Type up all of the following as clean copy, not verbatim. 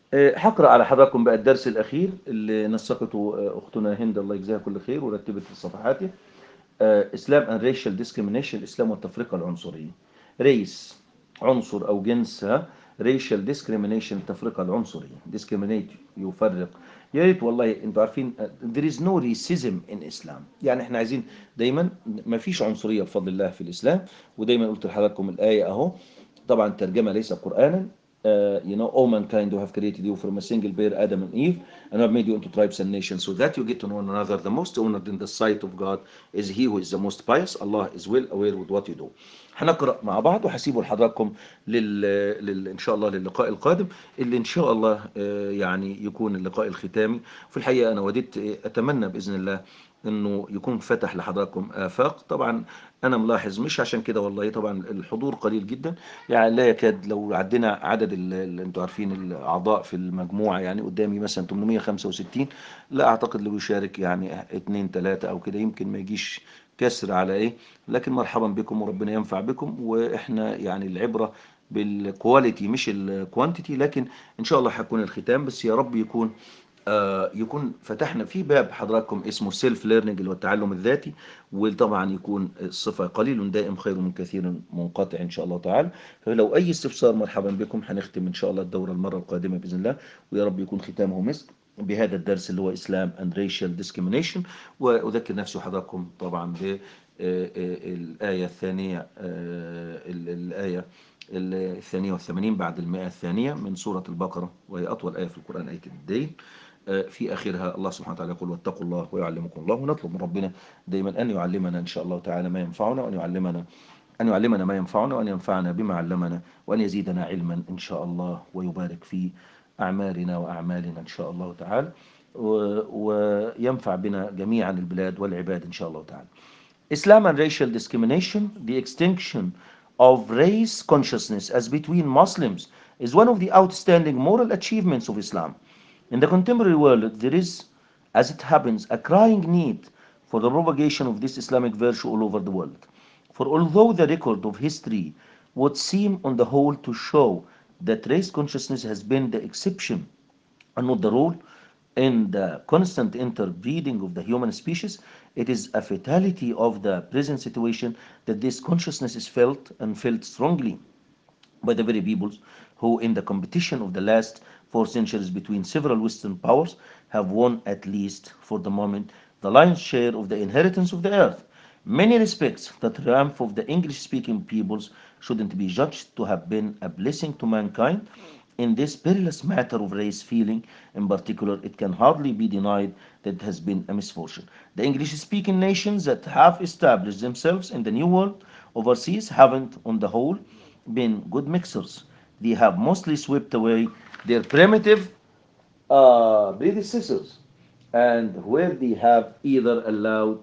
هقرأ على حضراتكم بقى الدرس الأخير اللي نسقته أختنا هند الله يجزاها كل خير ورتبت صفحاته. إسلام and racial discrimination، الإسلام والتفرقة العنصرية. ريس عنصر أو جنس، racial discrimination التفرقة العنصرية. discriminate يفرق. يا ريت والله انتوا عارفين there is no racism in Islam. يعني احنا عايزين دايما ما فيش عنصرية بفضل الله في الإسلام. ودايما قلت لحضراتكم الآية أهو، طبعا الترجمة ليس قرآنا. all mankind who have created you from a single pair, Adam and Eve, and have made you into tribes and nations, so that you get to know one another. The most honored in the sight of God is he who is the most pious. Allah is well aware with what you do. هنقرأ مع بعض وهسيبه لحضراتكم إن شاء الله للقاء القادم، اللي إن شاء الله يعني يكون اللقاء الختامي. في الحقيقة أنا وددت أتمنى بإذن الله انه يكون فتح لحضراتكم آفاق. طبعا انا ملاحظ مش عشان كده والله، طبعا الحضور قليل جدا، يعني لا يكاد، لو عدينا عدد اللي انتوا عارفين الاعضاء في المجموعة، يعني قدامي مثلا 865، لا اعتقد اللي بيشارك يعني 2 3 او كده، يمكن ما يجيش كسر على ايه. لكن مرحبا بكم وربنا ينفع بكم، واحنا يعني العبرة بالكواليتي مش الكوانتيتي. لكن ان شاء الله هيكون الختام، بس يا رب يكون فتحنا في باب حضراتكم اسمه سيلف ليرنينج اللي هو التعلم الذاتي. وطبعا يكون الصفة قليل دائم خير من كثير منقطع ان شاء الله تعالى. فلو اي استفسار مرحبا بكم. هنختم ان شاء الله الدورة المرة القادمة باذن الله، ويا رب يكون ختامه مسك بهذا الدرس اللي هو اسلام اند ريشال ديسكريميشن. واذكر نفسي وحضراتكم طبعا ب الآية الثانية، الآية الثانية والثمانين بعد المائة الثانية من سورة البقرة، وهي أطول آية في القرآن، آية الدين. في آخرها الله سبحانه وتعالى يقول واتقوا الله ويعلمكم الله. ونطلب من ربنا دايما أن يعلمنا إن شاء الله تعالى ما ينفعنا، وأن يعلمنا ما ينفعنا، وأن ينفعنا بما علمنا، وأن يزيدنا علما إن شاء الله، ويبارك في أعمارنا وأعمالنا إن شاء الله تعالى، وينفع بنا جميعا البلاد والعباد إن شاء الله تعالى. Islam and racial discrimination, the extinction of race consciousness as between Muslims, is one of the outstanding moral achievements of Islam. In the contemporary world, there is, as it happens, a crying need for the propagation of this Islamic virtue all over the world. For although the record of history would seem on the whole to show that race consciousness has been the exception and not the rule in the constant interbreeding of the human species, it is a fatality of the present situation that this consciousness is felt and felt strongly by the very peoples who, in the competition of the last 4 centuries between several Western powers, have won, at least for the moment, the lion's share of the inheritance of the earth. Many respects, the triumph of the English-speaking peoples shouldn't be judged to have been a blessing to mankind. In this perilous matter of race feeling, in particular, it can hardly be denied that it has been a misfortune. The English-speaking nations that have established themselves in the New World overseas haven't, on the whole, been good mixers. They have mostly swept away their primitive predecessors, and where they have either allowed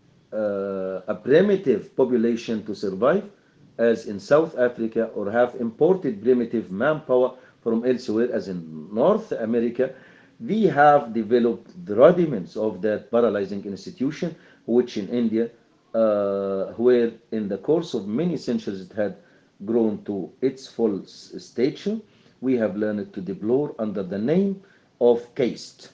a primitive population to survive, as in South Africa, or have imported primitive manpower from elsewhere, as in North America, we have developed the rudiments of that paralyzing institution, which in India, where in the course of many centuries it had grown to its full stature, we have learned to deplore under the name of caste.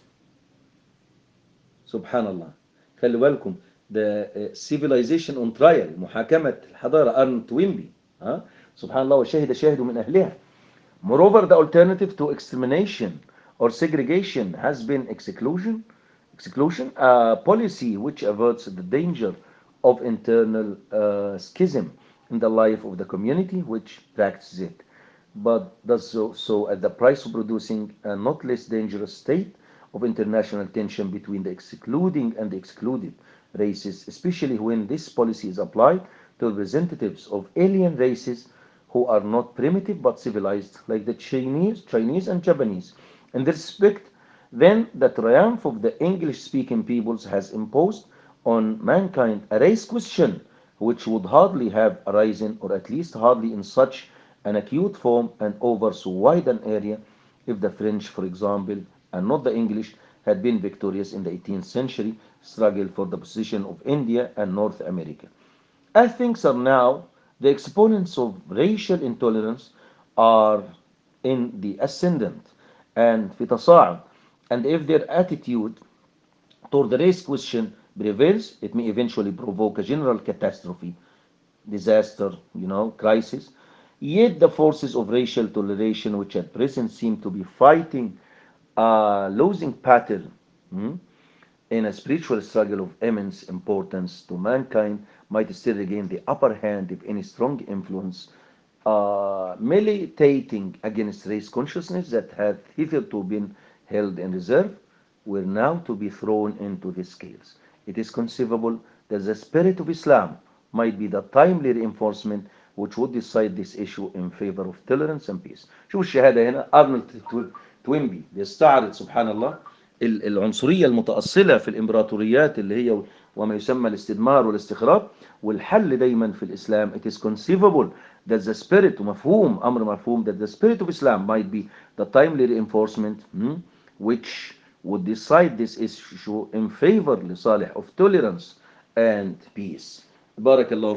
Subhanallah. خلي بالكم ده civilization on trial، محاكمة الحضارة، أرنت ويمبي. سبحان الله، وشهد شاهد من أهلها. Moreover, the alternative to extermination or segregation has been exclusion, a policy which averts the danger of internal schism in the life of the community which practices it, but does so at the price of producing a not less dangerous state of international tension between the excluding and the excluded races, especially when this policy is applied to representatives of alien races who are not primitive but civilized, like the Chinese and Japanese. In this respect, then, the triumph of the English-speaking peoples has imposed on mankind a race question which would hardly have arisen, or at least hardly in such an acute form and over so wide an area, if the French, for example, and not the English, had been victorious in the 18th century struggle for the position of India and North America. As things are now, the exponents of racial intolerance are in the ascendant, and في تصاعد. And if their attitude toward the race question prevails, it may eventually provoke a general catastrophe, disaster, crisis. Yet the forces of racial toleration, which at present seem to be fighting a losing pattern, hmm, in a spiritual struggle of immense importance to mankind, might still regain the upper hand if any strong influence militating against race consciousness that had hitherto been held in reserve were now to be thrown into the scales. It is conceivable that the spirit of Islam might be the timely reinforcement which would decide this issue in favor of tolerance and peace. شوف الشهادة هنا أرنولد توينبي بيستعرض سبحان الله العنصرية المتأصلة في الإمبراطوريات اللي هي وما يسمى الاستدمار والاستخراب، والحل دايما في الإسلام. It is conceivable that the spirit ومفهوم أمر مفهوم that the spirit of Islam might be the timely reinforcement which would decide this issue in favor لصالح of tolerance and peace. بارك الله